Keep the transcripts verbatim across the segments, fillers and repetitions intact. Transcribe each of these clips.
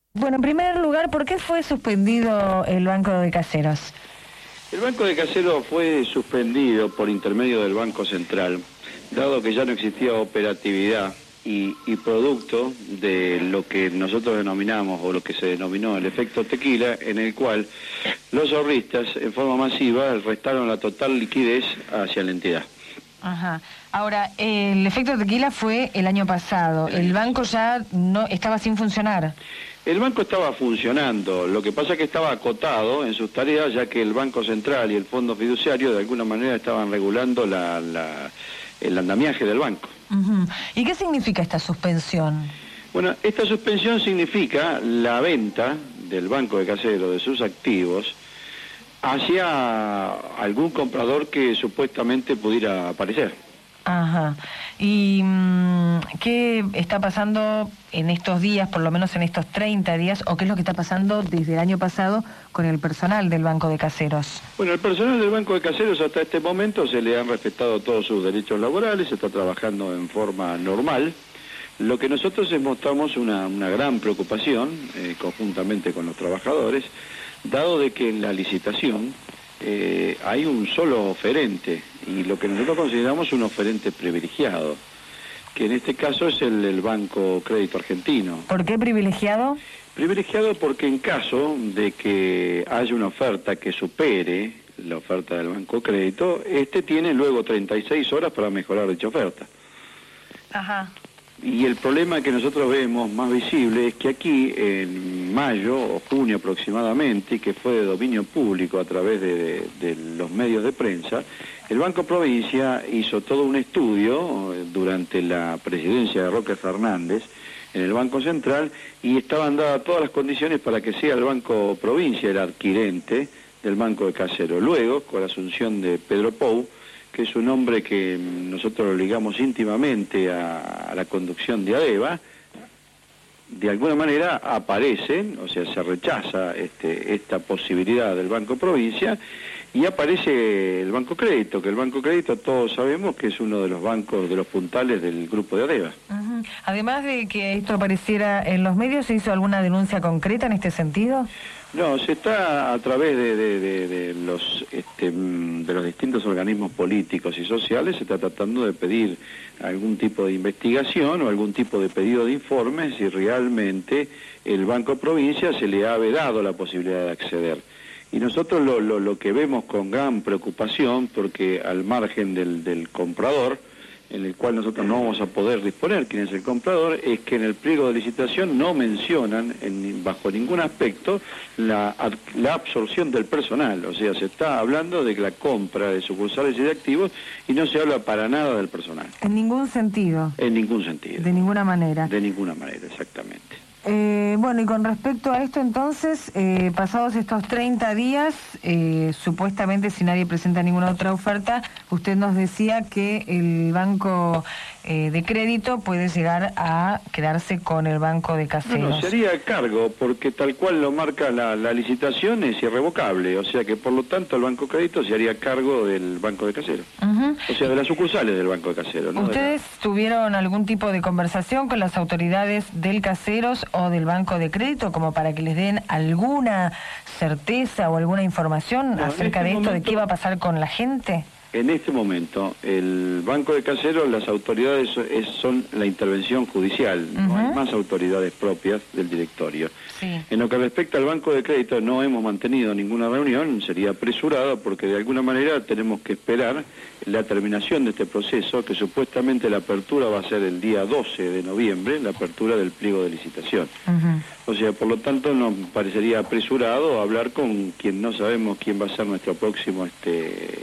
Bueno, en primer lugar, ¿por qué fue suspendido el Banco de Caseros? El Banco de Caseros fue suspendido por intermedio del Banco Central, dado que ya no existía operatividad y, y producto de lo que nosotros denominamos, o lo que se denominó el efecto tequila, en el cual los ahorristas, en forma masiva, restaron la total liquidez hacia la entidad. Ajá. Ahora, el efecto tequila fue el año pasado. El banco ya no estaba sin funcionar. El banco estaba funcionando, lo que pasa es que estaba acotado en sus tareas, ya que el Banco Central y el Fondo Fiduciario de alguna manera estaban regulando la, la, el andamiaje del banco. Uh-huh. ¿Y qué significa esta suspensión? Bueno, esta suspensión significa la venta del Banco de Caseros de sus activos hacia algún comprador que supuestamente pudiera aparecer. Ajá. ¿Y mmm, qué está pasando en estos días, por lo menos en estos treinta días, o qué es lo que está pasando desde el año pasado con el personal del Banco de Caseros? Bueno, el personal del Banco de Caseros hasta este momento se le han respetado todos sus derechos laborales, se está trabajando en forma normal. Lo que nosotros mostramos una, una gran preocupación, eh, conjuntamente con los trabajadores, dado de que en la licitación eh, hay un solo oferente, y lo que nosotros consideramos un oferente privilegiado, que en este caso es el, el Banco Crédito Argentino. ¿Por qué privilegiado? Privilegiado porque en caso de que haya una oferta que supere la oferta del Banco Crédito, este tiene luego treinta y seis horas para mejorar dicha oferta. Ajá. Y el problema que nosotros vemos más visible es que aquí, en mayo o junio aproximadamente, que fue de dominio público a través de, de, de los medios de prensa, el Banco Provincia hizo todo un estudio durante la presidencia de Roque Fernández en el Banco Central, y estaban dadas todas las condiciones para que sea el Banco Provincia el adquirente del Banco de Caseros. Luego, con la asunción de Pedro Pou, que es un hombre que nosotros lo ligamos íntimamente a, a la conducción de ADEVA, de alguna manera aparecen, o sea, se rechaza este, esta posibilidad del Banco Provincia, y aparece el Banco Crédito, que el Banco Crédito todos sabemos que es uno de los bancos, de los puntales del grupo de ADEVA. Uh-huh. Además de que esto apareciera en los medios, ¿se hizo alguna denuncia concreta en este sentido? No, se está a través de, de, de, de los este, de los distintos organismos políticos y sociales, se está tratando de pedir algún tipo de investigación o algún tipo de pedido de informes si realmente el Banco Provincia se le ha vedado la posibilidad de acceder. Y nosotros lo, lo, lo que vemos con gran preocupación, porque al margen del, del comprador, en el cual nosotros no vamos a poder disponer quién es el comprador, es que en el pliego de licitación no mencionan en, bajo ningún aspecto la, la absorción del personal. O sea, se está hablando de la compra de sucursales y de activos y no se habla para nada del personal. ¿En ningún sentido? En ningún sentido. ¿De ninguna manera? De ninguna manera, exactamente. Eh, bueno, y con respecto a esto entonces, eh, pasados estos treinta días, eh, supuestamente si nadie presenta ninguna otra oferta, usted nos decía que el banco eh, de crédito puede llegar a quedarse con el Banco de Caseros. No, no, se haría cargo, porque tal cual lo marca la, la licitación es irrevocable, o sea que por lo tanto el Banco Crédito se haría cargo del Banco de Caseros. Uh-huh. O sea, de las sucursales del Banco de Caseros, ¿no? ¿Ustedes la... tuvieron algún tipo de conversación con las autoridades del Caseros o del Banco de Crédito como para que les den alguna certeza o alguna información no, acerca este de esto, momento, de qué va a pasar con la gente? En este momento, el Banco de Caseros, las autoridades es, son la intervención judicial, uh-huh. No hay más autoridades propias del directorio. Sí. En lo que respecta al Banco de Crédito, no hemos mantenido ninguna reunión, sería apresurado porque de alguna manera tenemos que esperar la terminación de este proceso, que supuestamente la apertura va a ser el día doce de noviembre, la apertura del pliego de licitación. Uh-huh. O sea, por lo tanto nos parecería apresurado hablar con quien no sabemos quién va a ser nuestro próximo este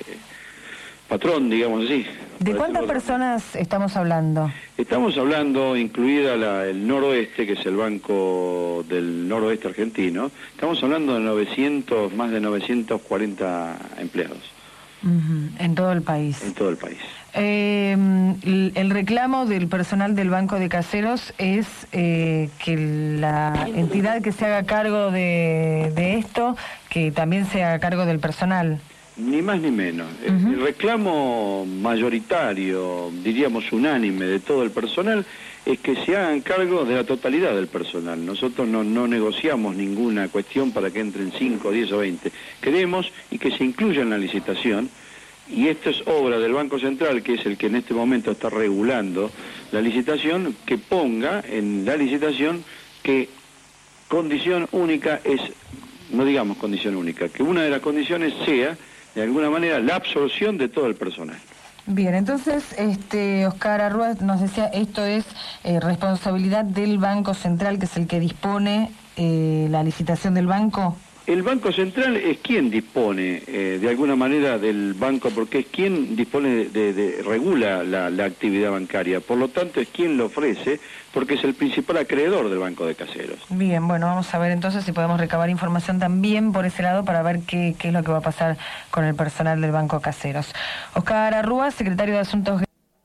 patrón, digamos así. ¿De cuántas personas estamos hablando? Estamos hablando, incluida la, el noroeste, que es el Banco del Noroeste Argentino, estamos hablando de novecientos, más de novecientos cuarenta empleados. Uh-huh. En todo el país. En todo el país. Eh, el, el reclamo del personal del Banco de Caseros es eh, que la entidad que se haga cargo de, de esto, que también se haga cargo del personal. Ni más ni menos. Uh-huh. El reclamo mayoritario, diríamos unánime, de todo el personal es que se hagan cargo de la totalidad del personal. Nosotros no, no negociamos ninguna cuestión para que entren cinco, diez o veinte. Queremos y que se incluya en la licitación, y esto es obra del Banco Central, que es el que en este momento está regulando la licitación, que ponga en la licitación que condición única es, no digamos condición única, que una de las condiciones sea, de alguna manera, la absorción de todo el personal. Bien, entonces, este, Oscar Arrua nos decía, esto es eh, responsabilidad del Banco Central, que es el que dispone eh, la licitación del banco. El Banco Central es quien dispone, eh, de alguna manera, del banco, porque es quien dispone, de, de, de regula la, la actividad bancaria, por lo tanto es quien lo ofrece, porque es el principal acreedor del Banco de Caseros. Bien, bueno, vamos a ver entonces si podemos recabar información también por ese lado para ver qué, qué es lo que va a pasar con el personal del Banco Caseros. Oscar Arrua, secretario de Asuntos...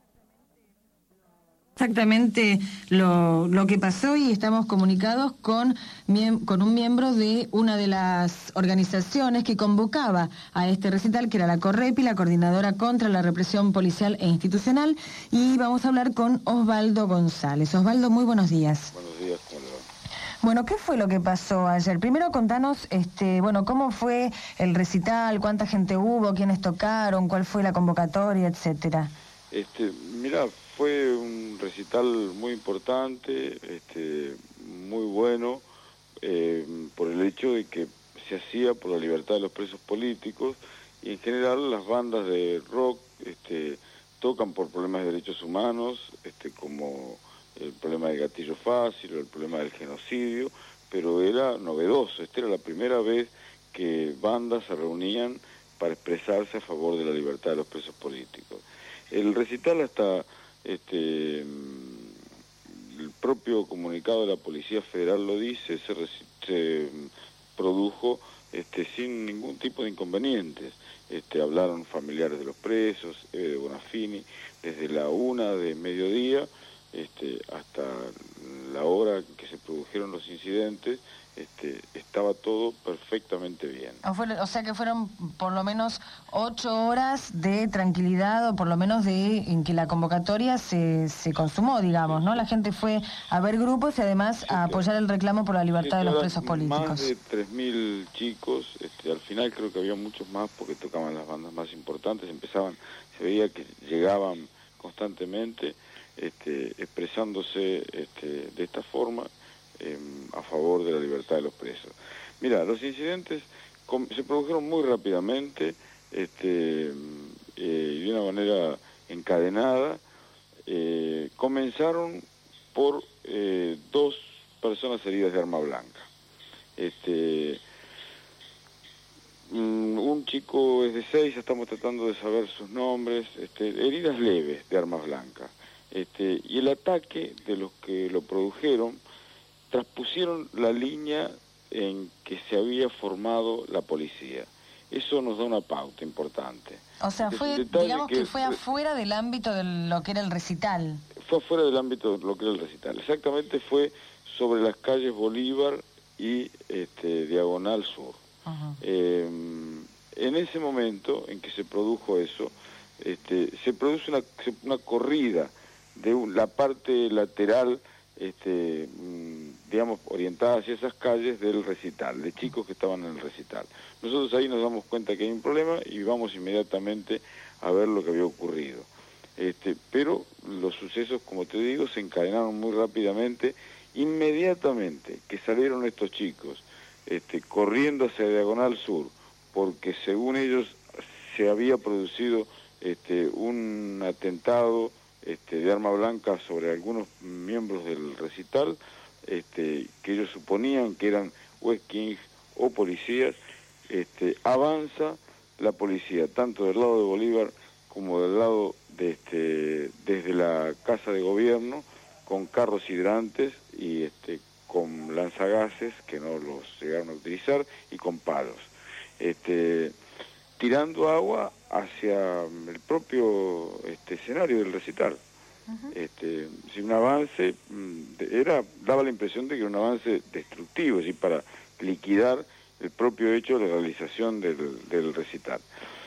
Exactamente lo, lo que pasó, y estamos comunicados con, con un miembro de una de las organizaciones que convocaba a este recital, que era la CORREPI, la Coordinadora contra la Represión Policial e Institucional, y vamos a hablar con Osvaldo González. Osvaldo, muy buenos días. Buenos días, ¿cómo le va? Bueno, ¿qué fue lo que pasó ayer? Primero contanos, este, bueno, cómo fue el recital, cuánta gente hubo, quiénes tocaron, cuál fue la convocatoria, etcétera. Este, mira, fue un recital muy importante, este, muy bueno, eh, por el hecho de que se hacía por la libertad de los presos políticos, y en general las bandas de rock este, tocan por problemas de derechos humanos, este, como el problema del gatillo fácil o el problema del genocidio, pero era novedoso. Esta era la primera vez que bandas se reunían para expresarse a favor de la libertad de los presos políticos. El recital, hasta este, el propio comunicado de la Policía Federal lo dice, se, se produjo este, sin ningún tipo de inconvenientes. Este, hablaron familiares de los presos, Eve de Bonafini, desde la una de mediodía este, hasta la hora en que se produjeron los incidentes. Este, estaba todo perfectamente bien. O, fue, o sea que fueron por lo menos ocho horas de tranquilidad, o por lo menos de en que la convocatoria se, se consumó, digamos, ¿no? La gente fue a ver grupos y además sí, a apoyar claro. el reclamo por la libertad sí, de los presos políticos. Más de tres mil chicos, este, al final creo que había muchos más porque tocaban las bandas más importantes, empezaban, se veía que llegaban constantemente este, expresándose este, de esta forma, Eh, a favor de la libertad de los presos. Mira, los incidentes com se produjeron muy rápidamente, este, eh, de una manera encadenada. Eh, comenzaron por eh, dos personas heridas de arma blanca. Este, mm, un chico es de seis, estamos tratando de saber sus nombres, este, heridas leves de armas blancas. Este, y el ataque de los que lo produjeron traspusieron la línea en que se había formado la policía. Eso nos da una pauta importante. O sea, fue, digamos que, que fue afuera del ámbito de lo que era el recital. Fue afuera del ámbito de lo que era el recital. Exactamente, fue sobre las calles Bolívar y este, Diagonal Sur. Uh-huh. eh, en ese momento en que se produjo eso, este, se produce una, una corrida de un, la parte lateral, este, digamos, orientada hacia esas calles del recital, de chicos que estaban en el recital. Nosotros ahí nos damos cuenta que hay un problema y vamos inmediatamente a ver lo que había ocurrido. Este, pero los sucesos, como te digo, se encadenaron muy rápidamente. Inmediatamente que salieron estos chicos este, corriendo hacia Diagonal Sur, porque según ellos se había producido este, un atentado Este, de arma blanca sobre algunos miembros del recital, este, que ellos suponían que eran West Kings o policías. Este, avanza la policía, tanto del lado de Bolívar como del lado de este, desde la Casa de Gobierno, con carros hidrantes y este, con lanzagases, que no los llegaron a utilizar, y con palos. Este, tirando agua hacia el propio este, escenario del recital. Uh-huh. Este, si un avance, era, daba la impresión de que era un avance destructivo, es decir, para liquidar el propio hecho de la realización del, del recital.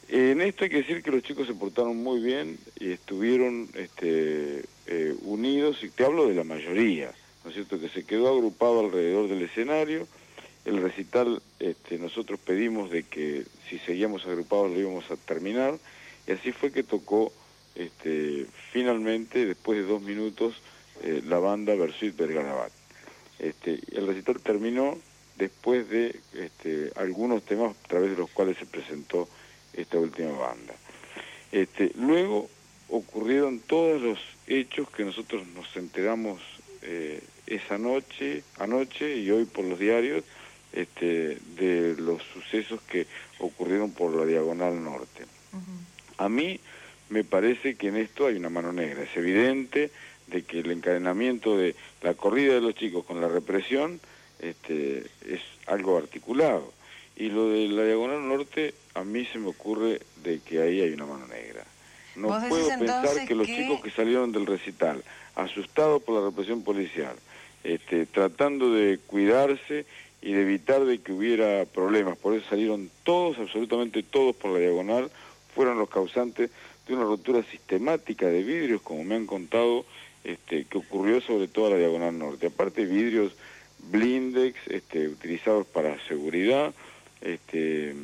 En esto hay que decir que los chicos se portaron muy bien y estuvieron este, eh, unidos, y te hablo de la mayoría, ¿no es cierto?, que se quedó agrupado alrededor del escenario. El recital, este, nosotros pedimos de que si seguíamos agrupados lo íbamos a terminar, y así fue que tocó este, finalmente, después de dos minutos, eh, la banda Versuit Vergarabat. Este, el recital terminó después de este, algunos temas a través de los cuales se presentó esta última banda. Este, luego ocurrieron todos los hechos que nosotros nos enteramos eh, esa noche, anoche y hoy por los diarios, este, de los sucesos que ocurrieron por la Diagonal Norte. Uh-huh. A mí me parece que en esto hay una mano negra. Es evidente de que el encadenamiento de la corrida de los chicos con la represión este, es algo articulado. Y lo de la Diagonal Norte, a mí se me ocurre de que ahí hay una mano negra. No puedo pensar que los que... chicos que salieron del recital, asustados por la represión policial, este, tratando de cuidarse y de evitar de que hubiera problemas, por eso salieron todos, absolutamente todos por la Diagonal, fueron los causantes de una rotura sistemática de vidrios, como me han contado, este, que ocurrió sobre todo a la Diagonal Norte. Aparte, vidrios blindex, este, utilizados para seguridad, este,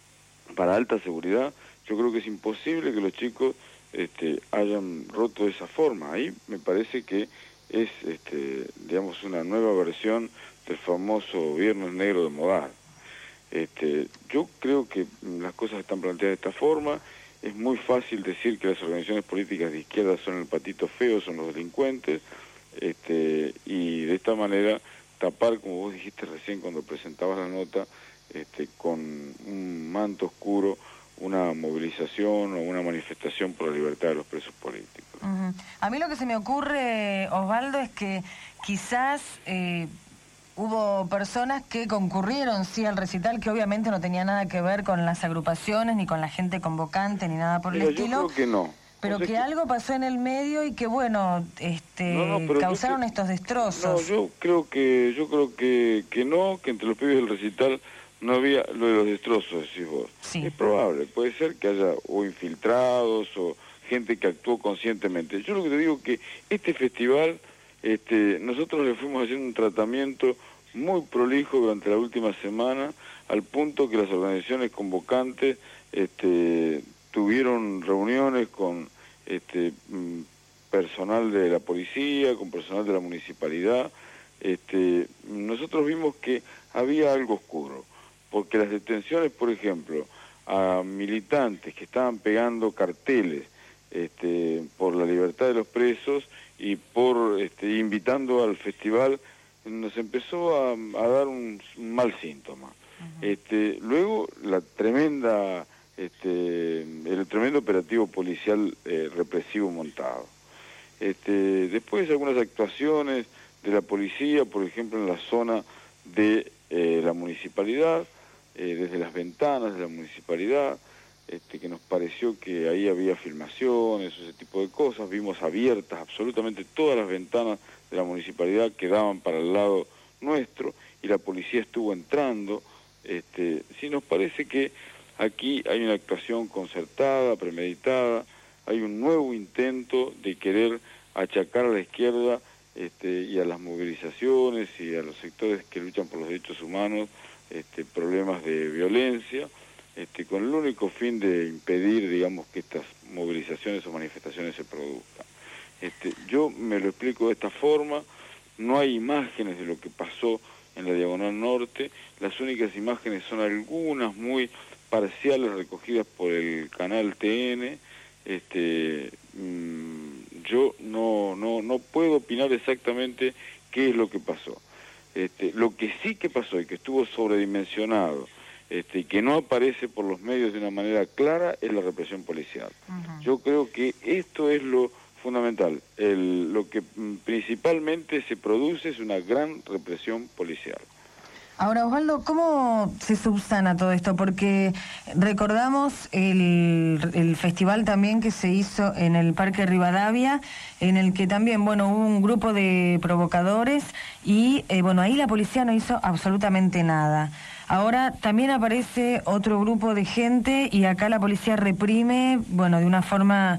para alta seguridad. Yo creo que es imposible que los chicos este, hayan roto de esa forma. Ahí me parece que es, este, digamos, una nueva versión del famoso Viernes Negro de Modar. Este, yo creo que las cosas están planteadas de esta forma. Es muy fácil decir que las organizaciones políticas de izquierda son el patito feo, son los delincuentes, este, y de esta manera tapar, como vos dijiste recién cuando presentabas la nota, este, con un manto oscuro una movilización o una manifestación por la libertad de los presos políticos. Uh-huh. A mí lo que se me ocurre, Osvaldo, es que quizás eh, hubo personas que concurrieron, sí, al recital, que obviamente no tenía nada que ver con las agrupaciones, ni con la gente convocante, ni nada por el Mira, estilo. Yo creo que no. Pero o sea que, que algo pasó en el medio y que, bueno, este, no, no, causaron que, estos destrozos. No, yo creo que yo creo que, que no, que entre los pibes del recital no había lo de los destrozos, decís vos. Sí. Es probable, puede ser que haya o infiltrados o gente que actuó conscientemente. Yo lo que te digo que este festival, este, nosotros le fuimos haciendo un tratamiento muy prolijo durante la última semana, al punto que las organizaciones convocantes este, tuvieron reuniones con este, personal de la policía, con personal de la municipalidad. Este, nosotros vimos que había algo oscuro, porque las detenciones, por ejemplo, a militantes que estaban pegando carteles este, por la libertad de los presos y por este, invitando al festival, nos empezó a, a dar un, un mal síntoma. Uh-huh. Este, luego la tremenda, este, el tremendo operativo policial eh, represivo montado. Este, después algunas actuaciones de la policía, por ejemplo en la zona de eh, la municipalidad, eh, desde las ventanas de la municipalidad, este, que nos pareció que ahí había filmaciones, ese tipo de cosas. Vimos abiertas absolutamente todas las ventanas de la municipalidad que daban para el lado nuestro, y la policía estuvo entrando. Este, sí, nos parece que aquí hay una actuación concertada, premeditada, hay un nuevo intento de querer achacar a la izquierda este, y a las movilizaciones y a los sectores que luchan por los derechos humanos este, problemas de violencia, este, con el único fin de impedir, digamos, que estas movilizaciones o manifestaciones se produzcan. Este, yo me lo explico de esta forma, no hay imágenes de lo que pasó en la Diagonal Norte, las únicas imágenes son algunas muy parciales recogidas por el canal T N. Este, mmm, yo no, no, no puedo opinar exactamente qué es lo que pasó. Este, lo que sí que pasó y que estuvo sobredimensionado este, y que no aparece por los medios de una manera clara es la represión policial. Uh-huh. Yo creo que esto es lo fundamental. El, lo que mm, principalmente se produce es una gran represión policial. Ahora, Osvaldo, ¿cómo se subsana todo esto? Porque recordamos el, el festival también que se hizo en el Parque Rivadavia, en el que también, bueno, hubo un grupo de provocadores y, eh, bueno, ahí la policía no hizo absolutamente nada. Ahora también aparece otro grupo de gente y acá la policía reprime, bueno, de una forma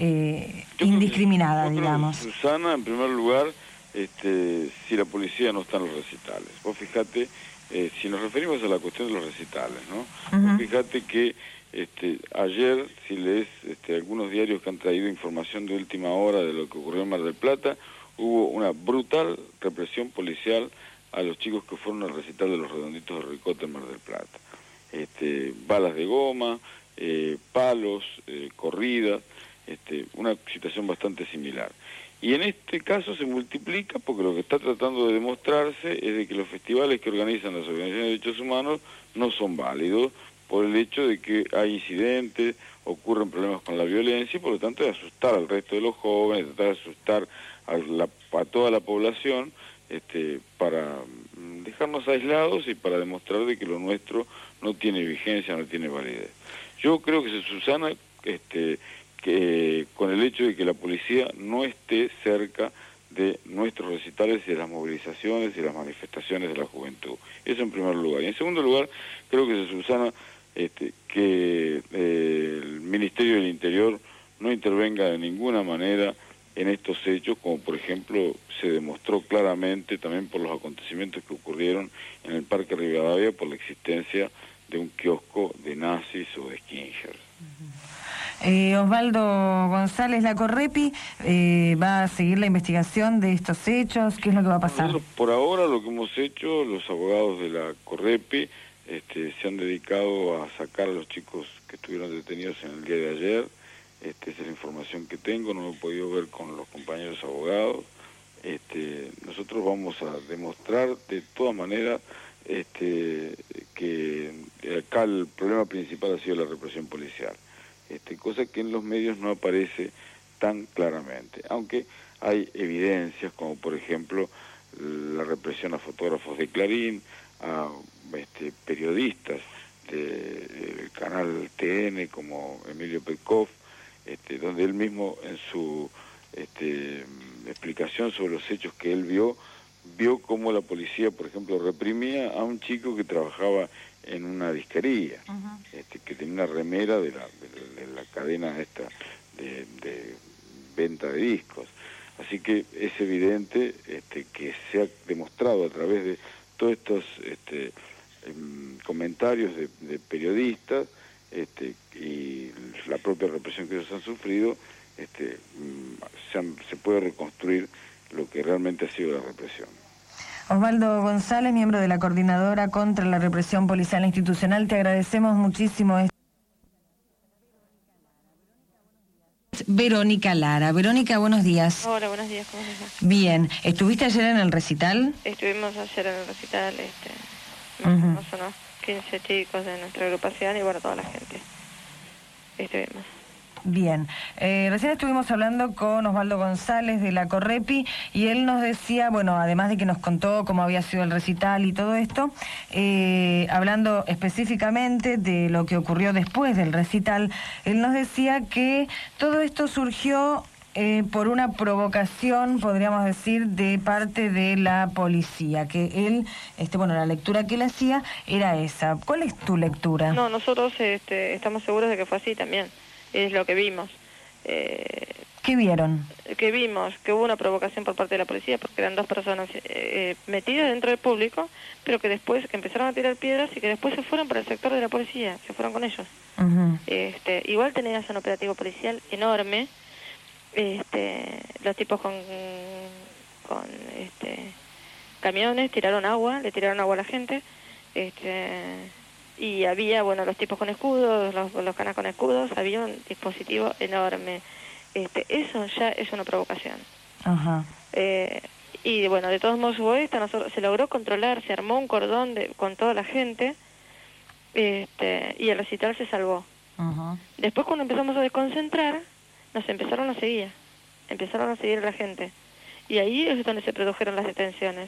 eh, indiscriminada, creo, digamos. Susana, en primer lugar, este, si la policía no está en los recitales. Vos fijate, eh, si nos referimos a la cuestión de los recitales, ¿no? Uh-huh. Vos fijate que este, ayer, si lees este, algunos diarios que han traído información de última hora de lo que ocurrió en Mar del Plata, hubo una brutal represión policial a los chicos que fueron al recital de los Redonditos de Ricota en Mar del Plata. Este, balas de goma, eh, palos, eh, corridas, este, una situación bastante similar. Y en este caso se multiplica porque lo que está tratando de demostrarse es de que los festivales que organizan las organizaciones de derechos humanos no son válidos por el hecho de que hay incidentes, ocurren problemas con la violencia y por lo tanto de asustar al resto de los jóvenes, tratar de asustar a, la, a toda la población, este, para dejarnos aislados y para demostrar de que lo nuestro no tiene vigencia, no tiene validez. Yo creo que se subsana este, que, con el hecho de que la policía no esté cerca de nuestros recitales y de las movilizaciones y las manifestaciones de la juventud. Eso en primer lugar. Y en segundo lugar, creo que se subsana este, que eh, el Ministerio del Interior no intervenga de ninguna manera en estos hechos, como por ejemplo se demostró claramente también por los acontecimientos que ocurrieron en el Parque Rivadavia por la existencia de un kiosco de nazis o de skinheads. Uh-huh. eh, Osvaldo González, la Correpi eh, va a seguir la investigación de estos hechos. ¿Qué es lo que va a pasar? Nosotros, por ahora lo que hemos hecho, los abogados de la Correpi este, se han dedicado a sacar a los chicos que estuvieron detenidos en el día de ayer. Esta es la información que tengo, no lo he podido ver con los compañeros abogados. Este, nosotros vamos a demostrar de todas maneras este, que acá el problema principal ha sido la represión policial, este, cosa que en los medios no aparece tan claramente, aunque hay evidencias como por ejemplo la represión a fotógrafos de Clarín, a este, periodistas del canal T N como Emilio Petkov, Este, donde él mismo en su este, explicación sobre los hechos que él vio, vio cómo la policía, por ejemplo, reprimía a un chico que trabajaba en una disquería, uh-huh. este, que tenía una remera de la, de, de la cadena esta de, de venta de discos. Así que es evidente este, que se ha demostrado a través de todos estos este, em, comentarios de, de periodistas Este, y la propia represión que ellos han sufrido, este, se, han, se puede reconstruir lo que realmente ha sido la represión. Osvaldo González, miembro de la Coordinadora contra la Represión Policial Institucional, te agradecemos muchísimo. Verónica Lara. Verónica, buenos días. Hola, buenos días, ¿cómo estás? Bien, ¿estuviste ayer en el recital? Estuvimos ayer en el recital, este, más uh-huh. o menos quince chicos de nuestra agrupación y bueno, toda la gente. Estuvimos. Bien, eh, recién estuvimos hablando con Osvaldo González de la Correpi y él nos decía, bueno, además de que nos contó cómo había sido el recital y todo esto, eh, hablando específicamente de lo que ocurrió después del recital, él nos decía que todo esto surgió Eh, por una provocación, podríamos decir, de parte de la policía, que él, este, bueno, la lectura que él hacía era esa. ¿Cuál es tu lectura? No, nosotros este, estamos seguros de que fue así también, es lo que vimos. Eh, ¿Qué vieron? Que vimos que hubo una provocación por parte de la policía, porque eran dos personas eh, metidas dentro del público, pero que después que empezaron a tirar piedras y que después se fueron para el sector de la policía, se fueron con ellos. Uh-huh. este, igual tenías un operativo policial enorme. Este, los tipos con, con este, camiones tiraron agua, le tiraron agua a la gente, este, y había, bueno, los tipos con escudos, los, los canas con escudos, había un dispositivo enorme. Este, eso ya es una provocación. Uh-huh. Eh, y bueno, de todos modos hubo esta, nosotros, se logró controlar, se armó un cordón de, con toda la gente, este, y el recital se salvó. Uh-huh. Después cuando empezamos a desconcentrar, nos empezaron a seguir, empezaron a seguir a la gente. Y ahí es donde se produjeron las detenciones.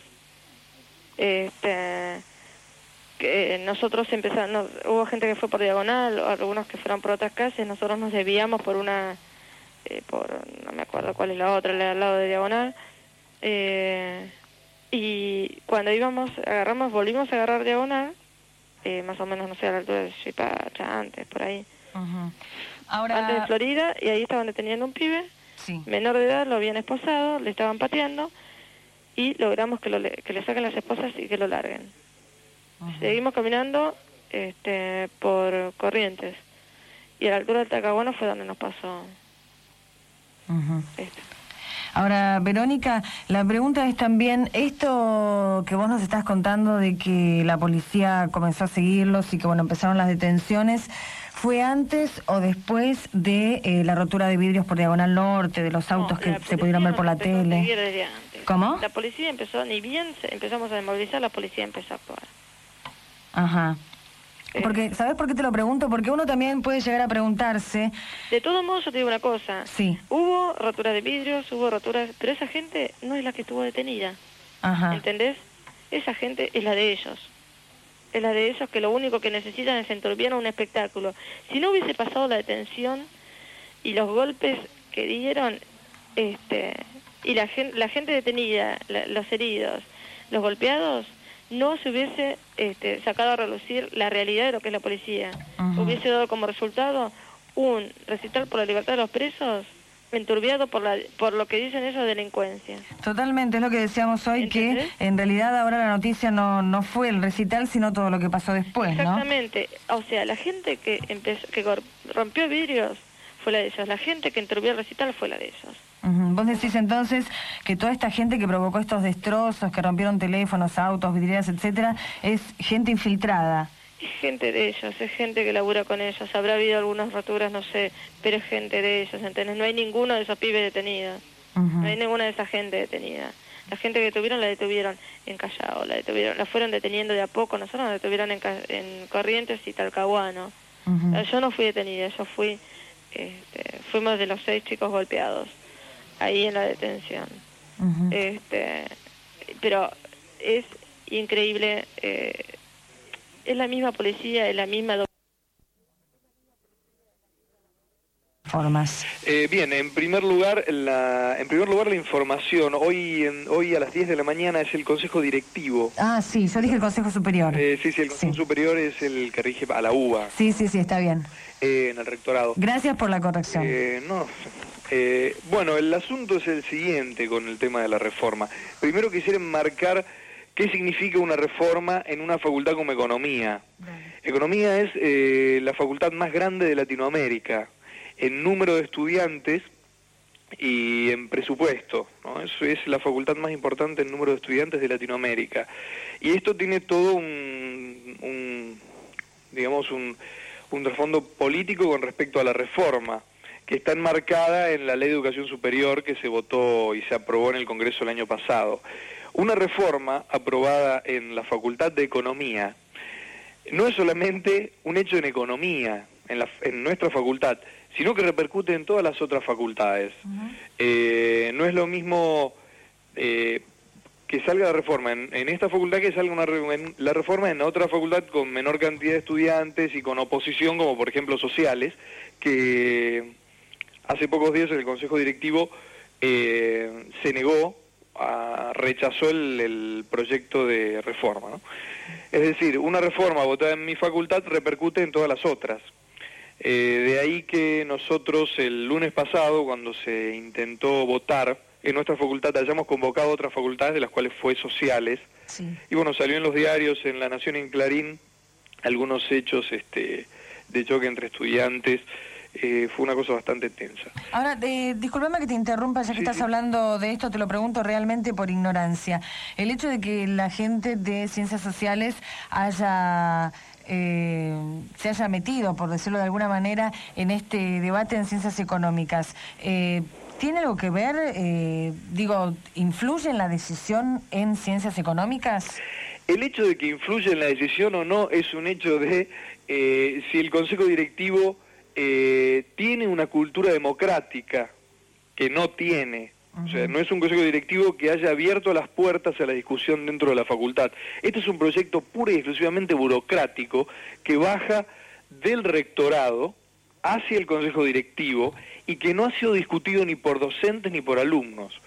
Este, que nosotros empezamos, no, hubo gente que fue por diagonal, algunos que fueron por otras calles, nosotros nos desviamos por una, eh, por, no me acuerdo cuál es la otra, la al lado de diagonal. Eh, y cuando íbamos, agarramos, volvimos a agarrar diagonal, eh, más o menos, no sé, a la altura de Chipacha, antes, por ahí. Uh-huh. Ahora... Antes de Florida, y ahí estaban deteniendo un pibe, sí. menor de edad, lo habían esposado, le estaban pateando, y logramos que, lo, que le saquen las esposas y que lo larguen. Uh-huh. Seguimos caminando este, por Corrientes, y a la altura del Talcahuano fue donde nos pasó uh-huh. esto. Ahora, Verónica, la pregunta es también, esto que vos nos estás contando de que la policía comenzó a seguirlos y que, bueno, empezaron las detenciones, ¿fue antes o después de eh, la rotura de vidrios por Diagonal Norte, de los autos no, que se pudieron ver por la tele? Desde antes. ¿Cómo? La policía empezó, ni bien se, empezamos a desmovilizar, la policía empezó a actuar. Ajá. Porque, ¿sabes por qué te lo pregunto? Porque uno también puede llegar a preguntarse... De todos modos, yo te digo una cosa. Sí. Hubo roturas de vidrios, hubo roturas... Pero esa gente no es la que estuvo detenida. Ajá. ¿Entendés? Esa gente es la de ellos. Es la de ellos que lo único que necesitan es enturbiar un espectáculo. Si no hubiese pasado la detención y los golpes que dieron, este y la gente, la gente detenida, la, los heridos, los golpeados... no se hubiese este, sacado a relucir la realidad de lo que es la policía. Uh-huh. Hubiese dado como resultado un recital por la libertad de los presos enturbiado por la por lo que dicen ellos, delincuencia. Totalmente, es lo que decíamos hoy. ¿Entendés? Que en realidad ahora la noticia no no fue el recital, sino todo lo que pasó después. Exactamente. ¿No? O sea, la gente que empezó, que rompió vidrios fue la de ellos, la gente que enturbió el recital fue la de ellos. Uh-huh. Vos decís entonces que toda esta gente que provocó estos destrozos, que rompieron teléfonos, autos, vidrieras, etcétera, es gente infiltrada. Es gente de ellos, es gente que labura con ellos. Habrá habido algunas roturas, no sé, pero es gente de ellos, ¿entendés? No hay ninguno de esos pibes detenidos. Uh-huh. No hay ninguna de esa gente detenida. La gente que detuvieron la detuvieron en Callao, la detuvieron, la fueron deteniendo de a poco. Nosotros nos detuvieron en, en Corrientes y Talcahuano. Uh-huh. Yo no fui detenida, yo fui, este, fuimos de los seis chicos golpeados ahí en la detención. Uh-huh. este pero es increíble, eh, es la misma policía, es la misma do- formas. Eh, bien, en primer lugar la en primer lugar la información. Hoy en, hoy a las diez de la mañana es el Consejo Directivo. Ah, sí, yo dije el Consejo Superior. Eh, sí, sí, el Consejo sí. Superior es el que rige a la U B A. Sí, sí, sí, está bien. Eh, en el rectorado. Gracias por la corrección. Eh, no, eh, bueno, el asunto es el siguiente con el tema de la reforma. Primero quisiera enmarcar qué significa una reforma en una facultad como Economía. Vale. Economía es eh, la facultad más grande de Latinoamérica en número de estudiantes y en presupuesto, ¿no? Eso es la facultad más importante en número de estudiantes de Latinoamérica. Y esto tiene todo un, un digamos, un... un trasfondo político con respecto a la reforma, que está enmarcada en la Ley de Educación Superior que se votó y se aprobó en el Congreso el año pasado. Una reforma aprobada en la Facultad de Economía no es solamente un hecho en economía, en, la, en nuestra facultad, sino que repercute en todas las otras facultades. Uh-huh. Eh, no es lo mismo... Eh, que salga la reforma en, en esta facultad que salga una, en, la reforma en otra facultad con menor cantidad de estudiantes y con oposición, como por ejemplo sociales, que hace pocos días el Consejo Directivo eh, se negó, a, rechazó el, el proyecto de reforma, ¿no? Es decir, una reforma votada en mi facultad repercute en todas las otras. Eh, de ahí que nosotros el lunes pasado, cuando se intentó votar en nuestra facultad, hayamos convocado otras facultades, de las cuales fue sociales, sí. Y bueno, salió en los diarios, en La Nación y en Clarín, algunos hechos este, de choque entre estudiantes. Eh, fue una cosa bastante tensa. Ahora, eh, discúlpame que te interrumpa, ya que sí, estás sí. hablando de esto, te lo pregunto realmente por ignorancia. El hecho de que la gente de Ciencias Sociales haya... Eh, se haya metido, por decirlo de alguna manera, en este debate en Ciencias Económicas, eh, ¿tiene algo que ver, eh, digo, influye en la decisión en Ciencias Económicas? El hecho de que influye en la decisión o no es un hecho de eh, si el Consejo Directivo eh, tiene una cultura democrática, que no tiene. O sea, no es un consejo directivo que haya abierto las puertas a la discusión dentro de la facultad. Este es un proyecto pura y exclusivamente burocrático que baja del rectorado hacia el consejo directivo y que no ha sido discutido ni por docentes ni por alumnos.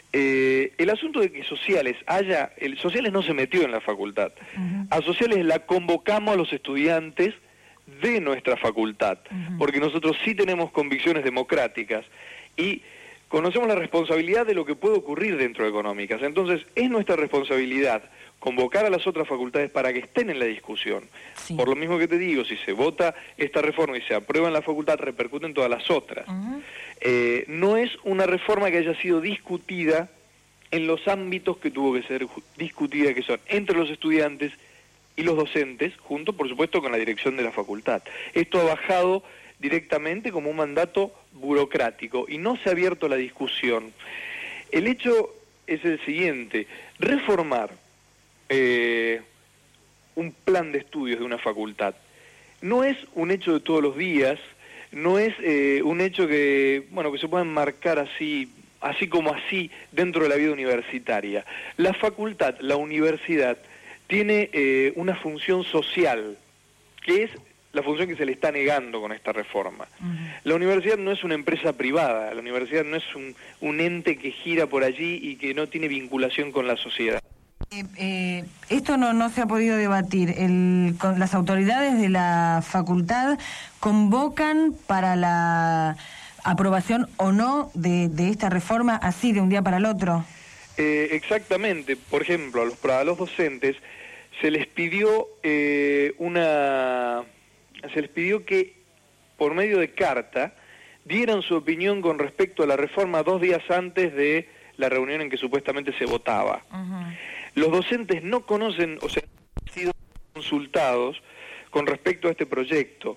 Eh, el asunto de que Sociales haya, el Sociales no se metió en la facultad. Uh-huh. A Sociales la convocamos a los estudiantes de nuestra facultad, uh-huh. porque nosotros sí tenemos convicciones democráticas y conocemos la responsabilidad de lo que puede ocurrir dentro de Económicas. Entonces, es nuestra responsabilidad convocar a las otras facultades para que estén en la discusión. Sí. Por lo mismo que te digo, si se vota esta reforma y se aprueba en la facultad, repercute en todas las otras. Uh-huh. Eh, no es una reforma que haya sido discutida en los ámbitos que tuvo que ser discutida, que son entre los estudiantes y los docentes, junto, por supuesto, con la dirección de la facultad. Esto ha bajado directamente como un mandato burocrático y no se ha abierto la discusión. El hecho es el siguiente: reformar eh, un plan de estudios de una facultad no es un hecho de todos los días, no es eh, un hecho que, bueno, que se pueda enmarcar así, así como así dentro de la vida universitaria. La facultad, la universidad, tiene eh, una función social, que es la función que se le está negando con esta reforma. Uh-huh. La universidad no es una empresa privada, la universidad no es un, un ente que gira por allí y que no tiene vinculación con la sociedad. Eh, eh, esto no, no se ha podido debatir. El, con las autoridades de la facultad convocan para la aprobación o no de, de esta reforma así de un día para el otro. Eh, exactamente. Por ejemplo, a los, para los docentes se les pidió eh, una... se les pidió que por medio de carta dieran su opinión con respecto a la reforma dos días antes de la reunión en que supuestamente se votaba. Uh-huh. Los docentes no conocen, o sea, han sido consultados con respecto a este proyecto.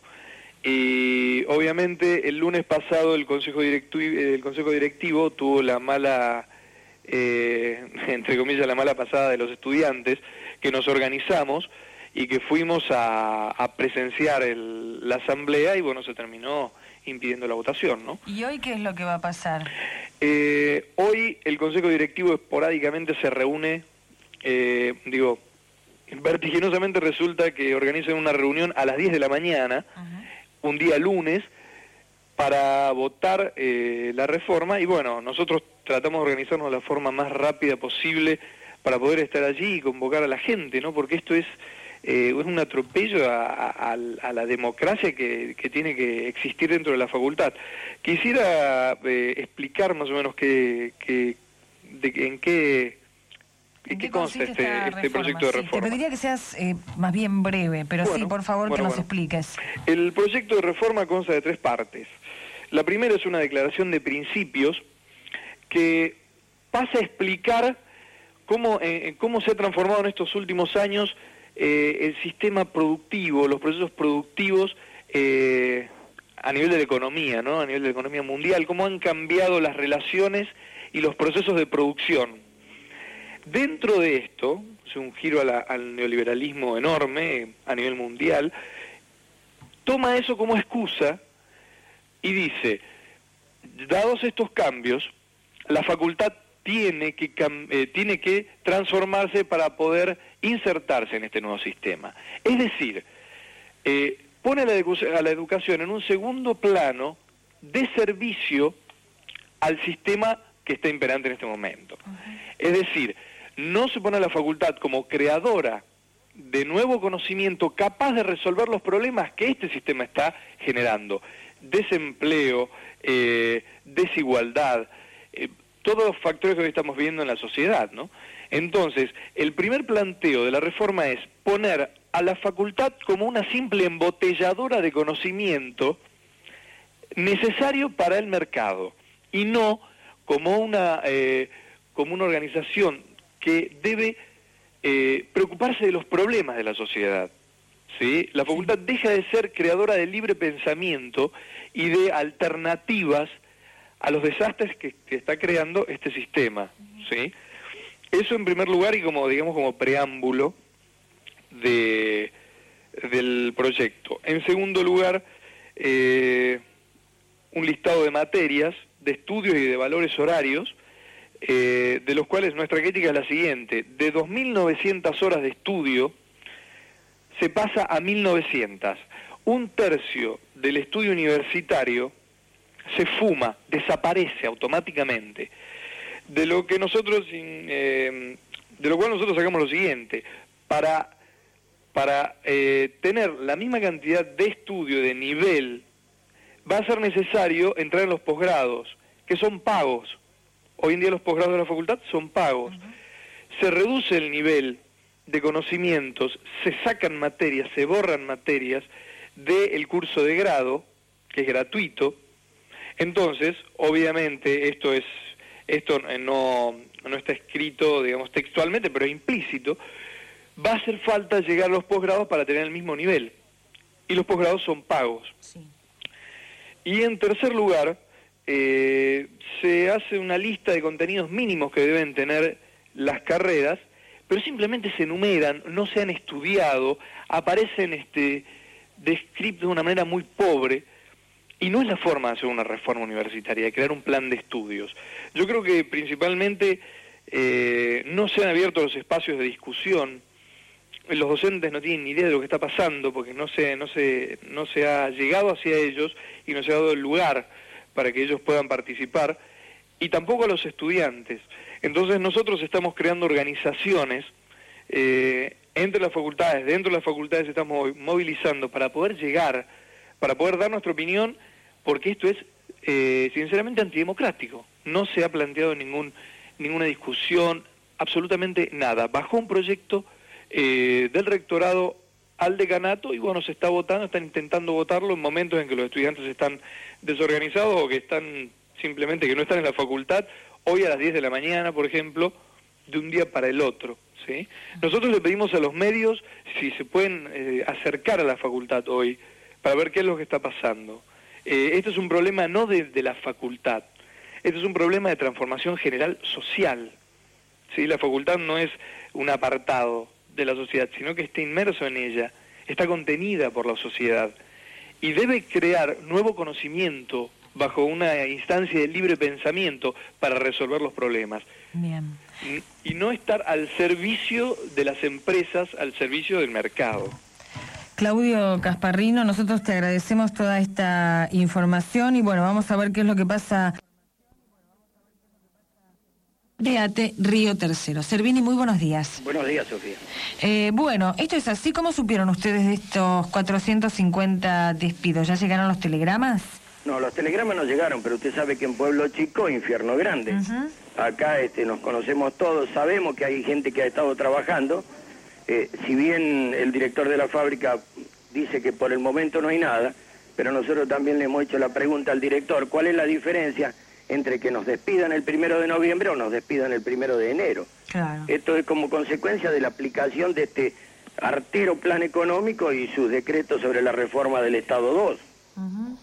Y obviamente el lunes pasado el Consejo Directivo, el Consejo Directivo tuvo la mala, eh, entre comillas, la mala pasada de los estudiantes, que nos organizamos y que fuimos a, a presenciar el, la asamblea y bueno, se terminó impidiendo la votación, ¿no? ¿Y hoy qué es lo que va a pasar? Eh, hoy el Consejo Directivo esporádicamente se reúne, eh, digo, vertiginosamente resulta que organizan una reunión a las diez de la mañana, uh-huh. un día lunes, para votar eh, la reforma y bueno, nosotros tratamos de organizarnos de la forma más rápida posible para poder estar allí y convocar a la gente, ¿no? Porque esto es... Eh, es un atropello a, a, a la democracia que, que tiene que existir dentro de la facultad. Quisiera eh, explicar más o menos qué, qué, de, en qué, ¿En qué qué consta este, reforma? este proyecto de sí, reforma. Te pediría que seas eh, más bien breve, pero bueno, sí, por favor, bueno, que nos bueno. expliques. El proyecto de reforma consta de tres partes. La primera es una declaración de principios que pasa a explicar cómo, eh, cómo se ha transformado en estos últimos años Eh, el sistema productivo, los procesos productivos eh, a nivel de la economía, ¿no? A nivel de la economía mundial, cómo han cambiado las relaciones y los procesos de producción. Dentro de esto, es un giro a la, al neoliberalismo enorme a nivel mundial, toma eso como excusa y dice, dados estos cambios, la facultad tiene que, eh, tiene que transformarse para poder insertarse en este nuevo sistema. Es decir, eh, pone a la, a la educación en un segundo plano de servicio al sistema que está imperante en este momento. Uh-huh. Es decir, no se pone a la facultad como creadora de nuevo conocimiento capaz de resolver los problemas que este sistema está generando. Desempleo, eh, desigualdad, eh, todos los factores que hoy estamos viendo en la sociedad, ¿no? Entonces, el primer planteo de la reforma es poner a la facultad como una simple embotelladora de conocimiento necesario para el mercado y no como una, eh, como una organización que debe eh, preocuparse de los problemas de la sociedad, ¿sí? La facultad sí. deja de ser creadora de libre pensamiento y de alternativas a los desastres que, que está creando este sistema, ¿sí? Eso en primer lugar y como, digamos, como preámbulo de, del proyecto. En segundo lugar, eh, un listado de materias, de estudios y de valores horarios, eh, de los cuales nuestra crítica es la siguiente: de dos mil novecientas horas de estudio se pasa a mil novecientas. Un tercio del estudio universitario se fuma, desaparece automáticamente. De lo que nosotros, eh, de lo cual nosotros sacamos lo siguiente: para, para eh, tener la misma cantidad de estudio de nivel, va a ser necesario entrar en los posgrados, que son pagos. Hoy en día los posgrados de la facultad son pagos. Uh-huh. Se reduce el nivel de conocimientos, se sacan materias, se borran materias del curso de grado, que es gratuito. Entonces, obviamente, esto es esto no, no está escrito, digamos, textualmente, pero es implícito, va a hacer falta llegar a los posgrados para tener el mismo nivel. Y los posgrados son pagos. Sí. Y en tercer lugar, eh, se hace una lista de contenidos mínimos que deben tener las carreras, pero simplemente se enumeran, no se han estudiado, aparecen este, descritos de una manera muy pobre, y no es la forma de hacer una reforma universitaria, de crear un plan de estudios. Yo creo que principalmente eh, no se han abierto los espacios de discusión, los docentes no tienen ni idea de lo que está pasando, porque no se, no se, no se ha llegado hacia ellos y no se ha dado el lugar para que ellos puedan participar, y tampoco a los estudiantes. Entonces nosotros estamos creando organizaciones eh, entre las facultades, dentro de las facultades estamos movilizando para poder llegar, para poder dar nuestra opinión, porque esto es eh, sinceramente antidemocrático. No se ha planteado ningún, ninguna discusión, absolutamente nada. Bajó un proyecto eh, del rectorado al decanato y bueno, se está votando, están intentando votarlo en momentos en que los estudiantes están desorganizados o que están simplemente que no están en la facultad. Hoy a las diez de la mañana, por ejemplo, de un día para el otro, ¿sí? Nosotros le pedimos a los medios si se pueden eh, acercar a la facultad hoy para ver qué es lo que está pasando. Eh, este es un problema no de, de la facultad, este es un problema de transformación general social, ¿sí? La facultad no es un apartado de la sociedad, sino que está inmerso en ella, está contenida por la sociedad y debe crear nuevo conocimiento bajo una instancia de libre pensamiento para resolver los problemas. Bien. Y no estar al servicio de las empresas, al servicio del mercado. Claudio Casparrino, nosotros te agradecemos toda esta información y bueno, vamos a ver qué es lo que pasa. Déate, Río Tercero. Servini, muy buenos días. Buenos días, Sofía. Eh, bueno, esto es así. ¿Cómo supieron ustedes de estos cuatrocientos cincuenta despidos? ¿Ya llegaron los telegramas? No, los telegramas no llegaron, pero usted sabe que en Pueblo Chico, infierno grande. Uh-huh. Acá este, nos conocemos todos, sabemos que hay gente que ha estado trabajando. Eh, si bien el director de la fábrica dice que por el momento no hay nada, pero nosotros también le hemos hecho la pregunta al director, ¿cuál es la diferencia entre que nos despidan el primero de noviembre o nos despidan el primero de enero? Claro. Esto es como consecuencia de la aplicación de este artero plan económico y sus decretos sobre la reforma del Estado dos. Uh-huh.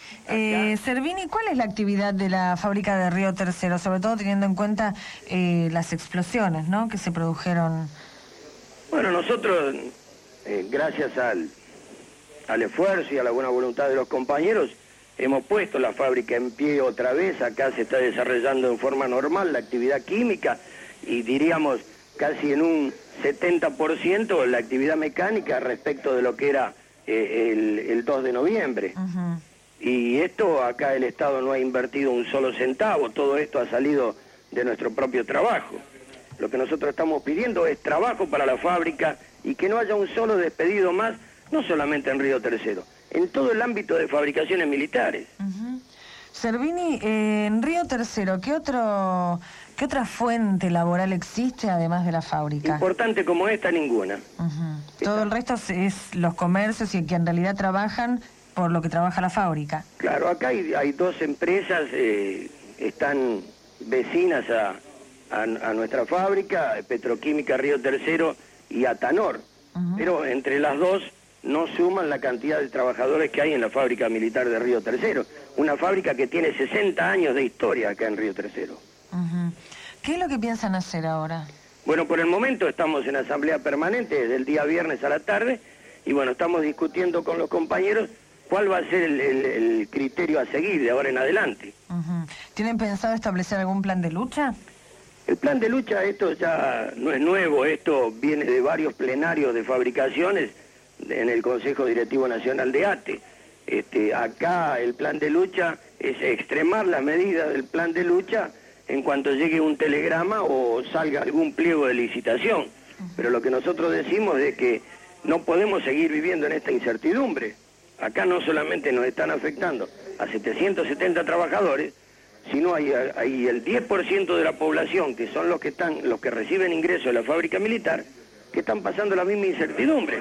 Eh, Servini, ¿cuál es la actividad de la fábrica de Río Tercero? Sobre todo teniendo en cuenta eh, las explosiones, ¿no?, que se produjeron. Bueno, nosotros, eh, gracias al, al esfuerzo y a la buena voluntad de los compañeros, hemos puesto la fábrica en pie otra vez. Acá se está desarrollando en forma normal la actividad química y diríamos casi en un setenta por ciento la actividad mecánica respecto de lo que era eh, el, el dos de noviembre. Uh-huh. Y esto acá el Estado no ha invertido un solo centavo, todo esto ha salido de nuestro propio trabajo. Lo que nosotros estamos pidiendo es trabajo para la fábrica y que no haya un solo despedido más, no solamente en Río Tercero, en todo el ámbito de fabricaciones militares. Uh-huh. Servini, eh, en Río Tercero, ¿qué otro, qué otra fuente laboral existe además de la fábrica? Importante como esta, ninguna. Uh-huh. Todo el resto es los comercios y que en realidad trabajan por lo que trabaja la fábrica. Claro, acá hay, hay dos empresas, eh, están vecinas a, a, a nuestra fábrica, Petroquímica Río Tercero y Atanor, uh-huh. pero entre las dos no suman la cantidad de trabajadores que hay en la fábrica militar de Río Tercero, una fábrica que tiene sesenta años de historia acá en Río Tercero. Uh-huh. ¿Qué es lo que piensan hacer ahora? Bueno, por el momento estamos en asamblea permanente desde el día viernes a la tarde y bueno, estamos discutiendo con los compañeros cuál va a ser el, el, el criterio a seguir de ahora en adelante. Uh-huh. ¿Tienen pensado establecer algún plan de lucha? El plan de lucha, esto ya no es nuevo, esto viene de varios plenarios de fabricaciones en el Consejo Directivo Nacional de A T E. Este, acá el plan de lucha es extremar las medidas del plan de lucha en cuanto llegue un telegrama o salga algún pliego de licitación. Pero lo que nosotros decimos es que no podemos seguir viviendo en esta incertidumbre. Acá no solamente nos están afectando a setecientos setenta trabajadores, sino hay, hay el diez por ciento de la población, que son los que están, los que reciben ingresos de la fábrica militar, que están pasando la misma incertidumbre.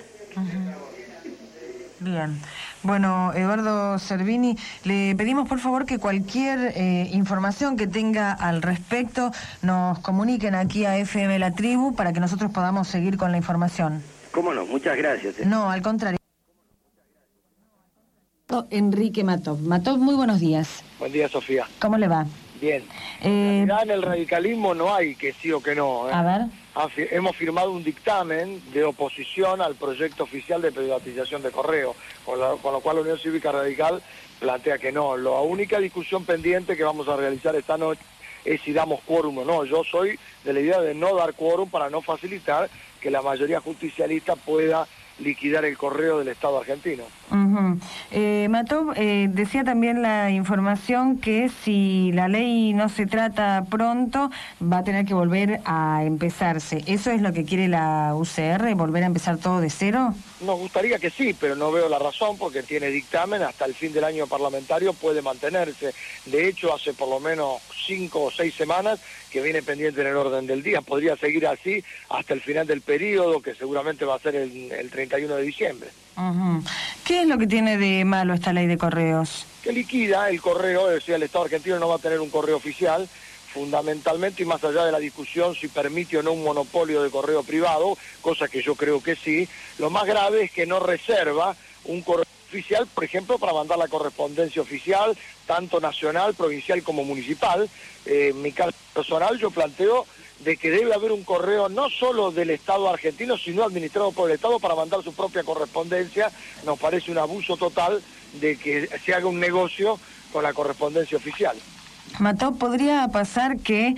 Uh-huh. Bien. Bueno, Eduardo Servini, le pedimos por favor que cualquier eh, información que tenga al respecto nos comuniquen aquí a F M La Tribu para que nosotros podamos seguir con la información. ¿Cómo no? Muchas gracias. Eh. No, al contrario. Enrique Matov. Matov, muy buenos días. Buen día, Sofía. ¿Cómo le va? Bien. Eh... En realidad, en el radicalismo no hay que sí o que no. ¿eh? A ver. Hemos firmado un dictamen de oposición al proyecto oficial de privatización de Correo, con, la, con lo cual la Unión Cívica Radical plantea que no. La única discusión pendiente que vamos a realizar esta noche es si damos quórum o no. Yo soy de la idea de no dar quórum para no facilitar que la mayoría justicialista pueda liquidar el correo del Estado argentino. Uh-huh. eh, Matov, eh, decía también la información que si la ley no se trata pronto, va a tener que volver a empezarse. ¿Eso es lo que quiere la U C R, volver a empezar todo de cero? Nos gustaría que sí, pero no veo la razón porque tiene dictamen, hasta el fin del año parlamentario puede mantenerse. De hecho, hace por lo menos cinco o seis semanas que viene pendiente en el orden del día. Podría seguir así hasta el final del periodo, que seguramente va a ser el, el treinta y uno de diciembre. Uh-huh. ¿Qué es lo que tiene de malo esta ley de correos? Que liquida el correo, es decir, el Estado argentino no va a tener un correo oficial, fundamentalmente, y más allá de la discusión si permite o no un monopolio de correo privado, cosa que yo creo que sí, lo más grave es que no reserva un correo oficial, por ejemplo, para mandar la correspondencia oficial, tanto nacional, provincial como municipal. Eh, en mi caso personal yo planteo de que debe haber un correo no solo del Estado argentino, sino administrado por el Estado para mandar su propia correspondencia. Nos parece un abuso total de que se haga un negocio con la correspondencia oficial. Matov, ¿podría pasar que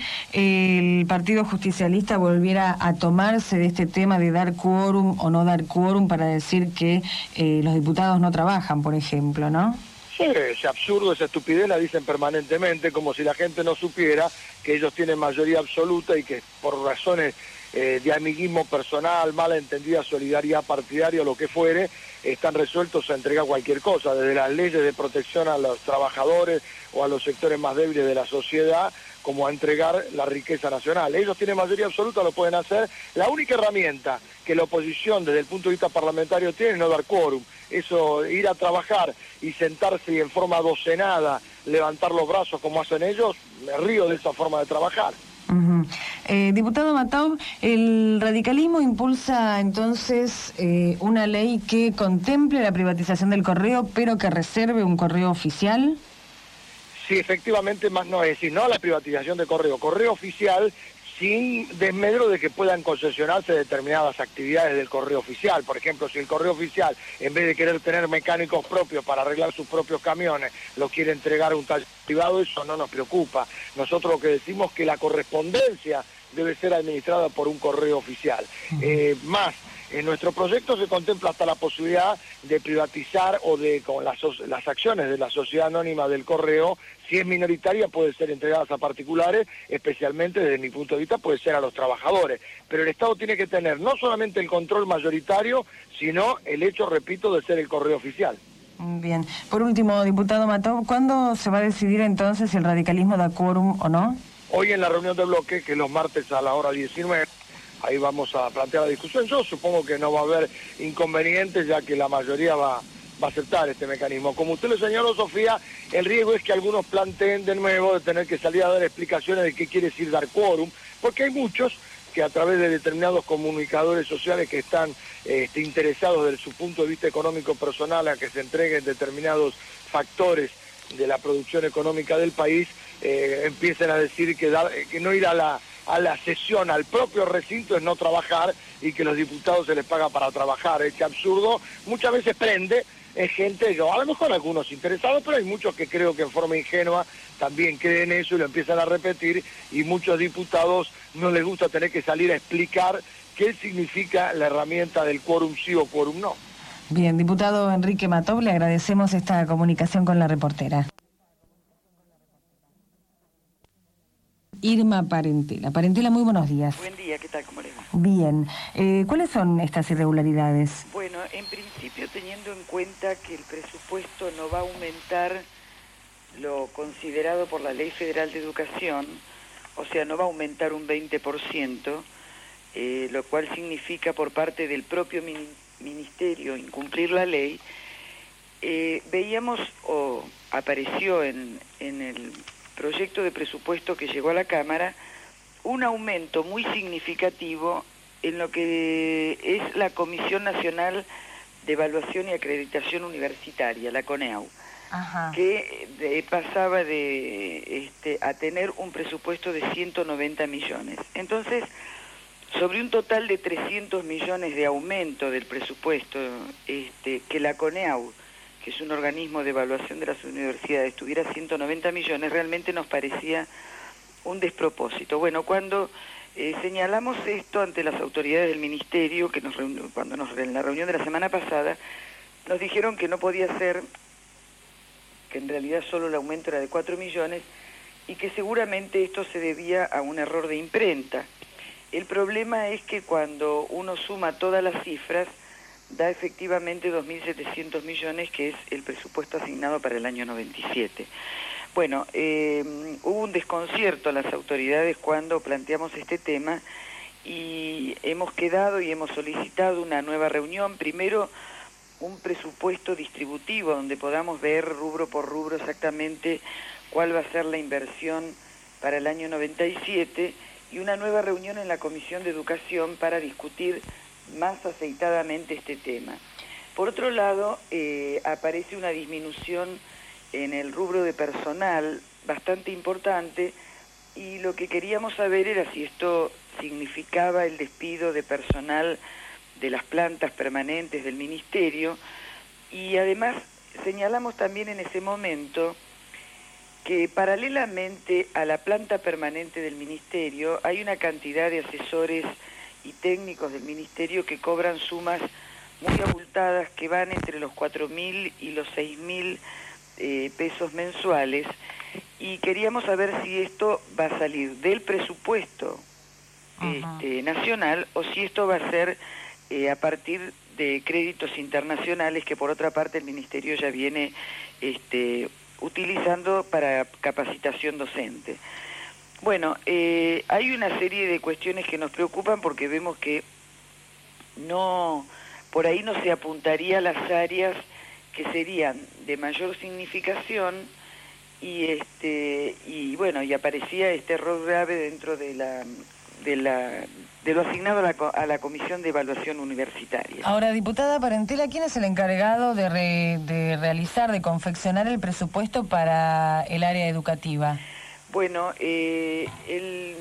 el Partido Justicialista volviera a tomarse de este tema de dar quórum o no dar quórum para decir que eh, los diputados no trabajan, por ejemplo, ¿no? Sí, ese absurdo, esa estupidez la dicen permanentemente, como si la gente no supiera que ellos tienen mayoría absoluta y que por razones eh, de amiguismo personal, mala entendida solidaridad partidaria o lo que fuere, están resueltos a entregar cualquier cosa, desde las leyes de protección a los trabajadores o a los sectores más débiles de la sociedad, como a entregar la riqueza nacional. Ellos tienen mayoría absoluta, lo pueden hacer. La única herramienta que la oposición desde el punto de vista parlamentario tiene es no dar quórum. Eso, ir a trabajar y sentarse y en forma docenada levantar los brazos como hacen ellos, me río de esa forma de trabajar. Uh-huh. eh, diputado Matov, el radicalismo impulsa entonces eh, una ley que contemple la privatización del correo, pero que reserve un correo oficial. Sí, efectivamente, más no es decir, no a la privatización de correo, correo oficial sin desmedro de que puedan concesionarse determinadas actividades del correo oficial. Por ejemplo, si el correo oficial, en vez de querer tener mecánicos propios para arreglar sus propios camiones, lo quiere entregar a un taller privado, eso no nos preocupa. Nosotros lo que decimos es que la correspondencia debe ser administrada por un correo oficial. Eh, más, en nuestro proyecto se contempla hasta la posibilidad de privatizar o de, con las, las acciones de la sociedad anónima del correo, si es minoritaria puede ser entregadas a particulares, especialmente desde mi punto de vista puede ser a los trabajadores. Pero el Estado tiene que tener no solamente el control mayoritario, sino el hecho, repito, de ser el correo oficial. Bien. Por último, diputado Matov, ¿cuándo se va a decidir entonces si el radicalismo da quórum o no? Hoy en la reunión de bloque, que es los martes a la hora diecinueve, ahí vamos a plantear la discusión. Yo supongo que no va a haber inconvenientes, ya que la mayoría va, va a aceptar este mecanismo. Como usted lo señaló, Sofía, el riesgo es que algunos planteen de nuevo de tener que salir a dar explicaciones de qué quiere decir dar quórum, porque hay muchos que a través de determinados comunicadores sociales que están este, interesados desde su punto de vista económico personal a que se entreguen determinados factores de la producción económica del país, eh, empiecen a decir que, dar, que no ir a la, a la sesión, al propio recinto, es no trabajar y que los diputados se les paga para trabajar. Este absurdo muchas veces prende, es gente, yo, a lo mejor algunos interesados, pero hay muchos que creo que en forma ingenua también creen eso y lo empiezan a repetir, y muchos diputados no les gusta tener que salir a explicar qué significa la herramienta del quórum sí o quórum no. Bien, diputado Enrique Matov, le agradecemos esta comunicación con la reportera. Irma Parentela. Parentela, muy buenos días. Buen día, ¿qué tal? ¿Cómo les va? Bien. Eh, ¿Cuáles son estas irregularidades? Bueno, en principio, teniendo en cuenta que el presupuesto no va a aumentar lo considerado por la Ley Federal de Educación, o sea, no va a aumentar un veinte por ciento, eh, lo cual significa por parte del propio ministerio incumplir la ley, eh, veíamos, o apareció en, en el proyecto de presupuesto que llegó a la Cámara, un aumento muy significativo en lo que es la Comisión Nacional de Evaluación y Acreditación Universitaria, la CONEAU. Ajá. Que de, pasaba de este, a tener un presupuesto de ciento noventa millones. Entonces, sobre un total de trescientos millones de aumento del presupuesto, este, que la CONEAU, que es un organismo de evaluación de las universidades, tuviera ciento noventa millones, realmente nos parecía un despropósito. Bueno, cuando eh, señalamos esto ante las autoridades del ministerio, que nos reunió, cuando nos, en la reunión de la semana pasada, nos dijeron que no podía ser, que en realidad solo el aumento era de cuatro millones y que seguramente esto se debía a un error de imprenta. El problema es que cuando uno suma todas las cifras, da efectivamente dos mil setecientos millones, que es el presupuesto asignado para el año noventa y siete. Bueno, eh, hubo un desconcierto a las autoridades cuando planteamos este tema y hemos quedado y hemos solicitado una nueva reunión, primero un presupuesto distributivo donde podamos ver rubro por rubro exactamente cuál va a ser la inversión para el año noventa y siete y una nueva reunión en la Comisión de Educación para discutir más aceitadamente este tema. Por otro lado, eh, aparece una disminución en el rubro de personal bastante importante y lo que queríamos saber era si esto significaba el despido de personal de las plantas permanentes del ministerio y además señalamos también en ese momento que paralelamente a la planta permanente del ministerio hay una cantidad de asesores y técnicos del ministerio que cobran sumas muy abultadas que van entre los cuatro mil y los seis mil eh, pesos mensuales y queríamos saber si esto va a salir del presupuesto este, nacional o si esto va a ser eh, a partir de créditos internacionales que por otra parte el ministerio ya viene este, utilizando para capacitación docente. Bueno, eh, hay una serie de cuestiones que nos preocupan porque vemos que no, por ahí no se apuntaría a las áreas que serían de mayor significación y este y bueno y aparecía este error grave dentro de la de la de lo asignado a la, a la Comisión de Evaluación Universitaria. Ahora, diputada Parentela, ¿quién es el encargado de, re, de realizar, de confeccionar el presupuesto para el área educativa? Bueno, eh, el,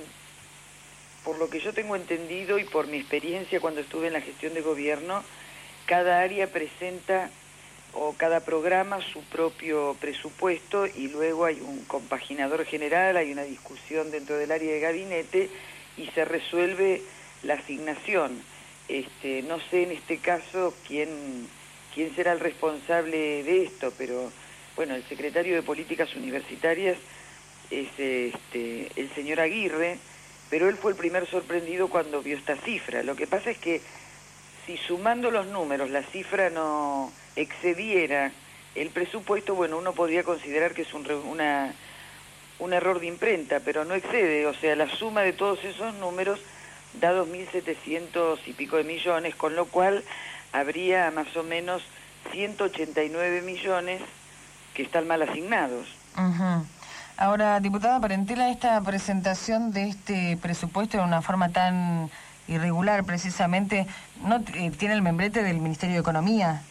por lo que yo tengo entendido y por mi experiencia cuando estuve en la gestión de gobierno, cada área presenta o cada programa su propio presupuesto y luego hay un compaginador general, hay una discusión dentro del área de gabinete y se resuelve la asignación. Este, no sé en este caso quién, quién será el responsable de esto, pero bueno, el secretario de Políticas Universitarias es este, el señor Aguirre, pero él fue el primer sorprendido cuando vio esta cifra. Lo que pasa es que si sumando los números la cifra no excediera el presupuesto, bueno, uno podría considerar que es un, una, un error de imprenta, pero no excede, o sea, la suma de todos esos números da dos mil setecientos y pico de millones, con lo cual habría más o menos ciento ochenta y nueve millones que están mal asignados. Uh-huh. Ahora, diputada Parentela, esta presentación de este presupuesto de una forma tan irregular, precisamente, ¿no eh, tiene el membrete del Ministerio de Economía?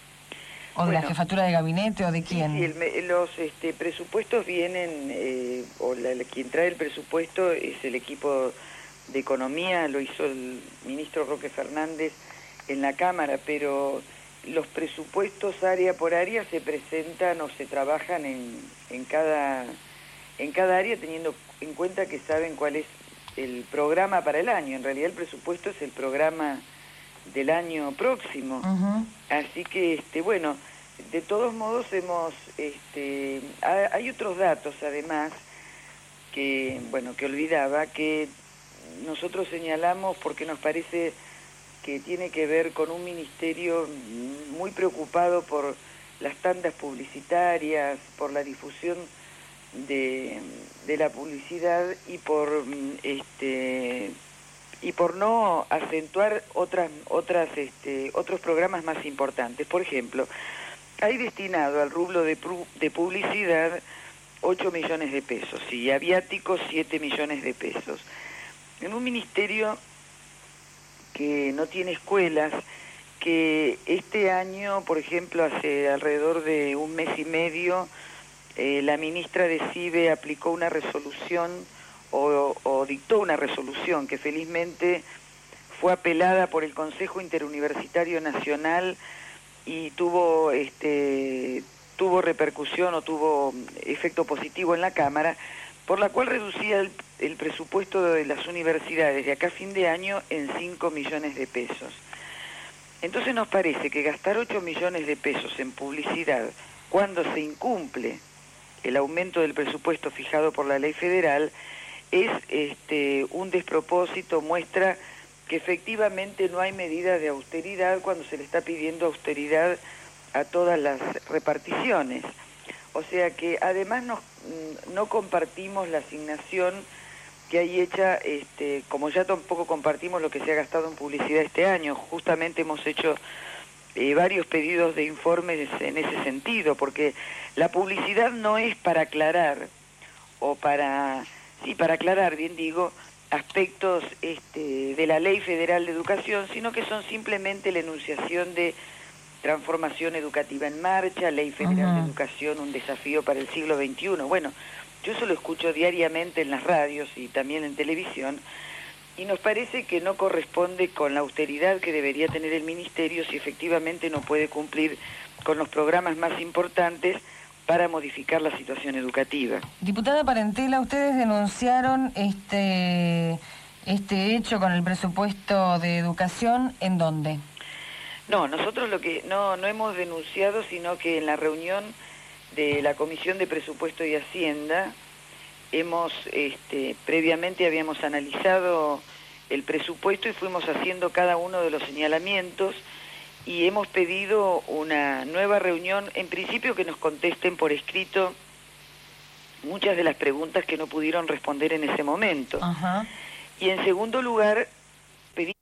¿O bueno, de la jefatura de gabinete o de quién? Sí, sí el, los este, presupuestos vienen, eh, o la, quien trae el presupuesto es el equipo de Economía, lo hizo el ministro Roque Fernández en la Cámara, pero los presupuestos área por área se presentan o se trabajan en, en, cada, en cada área teniendo en cuenta que saben cuál es el programa para el año. En realidad el presupuesto es el programa del año próximo. Uh-huh. Así que, este, bueno, de todos modos hemos, este, hay otros datos además que, bueno, que olvidaba, que nosotros señalamos porque nos parece que tiene que ver con un ministerio muy preocupado por las tandas publicitarias, por la difusión de, de la publicidad y por este y por no acentuar otras otras este otros programas más importantes. Por ejemplo, hay destinado al rublo de, de publicidad ocho millones de pesos y a viáticos siete millones de pesos. En un ministerio que no tiene escuelas, que este año, por ejemplo, hace alrededor de un mes y medio, eh, la ministra de CIBE aplicó una resolución o, o dictó una resolución que felizmente fue apelada por el Consejo Interuniversitario Nacional y tuvo este tuvo repercusión o tuvo efecto positivo en la Cámara, por la cual reducía el, el presupuesto de las universidades de acá a fin de año en cinco millones de pesos. Entonces nos parece que gastar ocho millones de pesos en publicidad cuando se incumple el aumento del presupuesto fijado por la ley federal es este un despropósito, muestra que efectivamente no hay medida de austeridad cuando se le está pidiendo austeridad a todas las reparticiones. O sea que además no, no compartimos la asignación que hay hecha, este, como ya tampoco compartimos lo que se ha gastado en publicidad este año. Justamente hemos hecho eh, varios pedidos de informes en ese sentido, porque la publicidad no es para aclarar, o para, sí, para aclarar, bien digo, aspectos este, de la Ley Federal de Educación, sino que son simplemente la enunciación de transformación educativa en marcha, Ley Federal uh-huh. de Educación, un desafío para el siglo veintiuno. Bueno, yo eso lo escucho diariamente en las radios y también en televisión, y nos parece que no corresponde con la austeridad que debería tener el Ministerio si efectivamente no puede cumplir con los programas más importantes para modificar la situación educativa. Diputada Parentela, ustedes denunciaron este, este hecho con el presupuesto de educación, ¿en dónde? No, nosotros lo que no, no hemos denunciado, sino que en la reunión de la Comisión de Presupuesto y Hacienda hemos, este, previamente habíamos analizado el presupuesto y fuimos haciendo cada uno de los señalamientos y hemos pedido una nueva reunión, en principio que nos contesten por escrito muchas de las preguntas que no pudieron responder en ese momento. Ajá. Y en segundo lugar, pedimos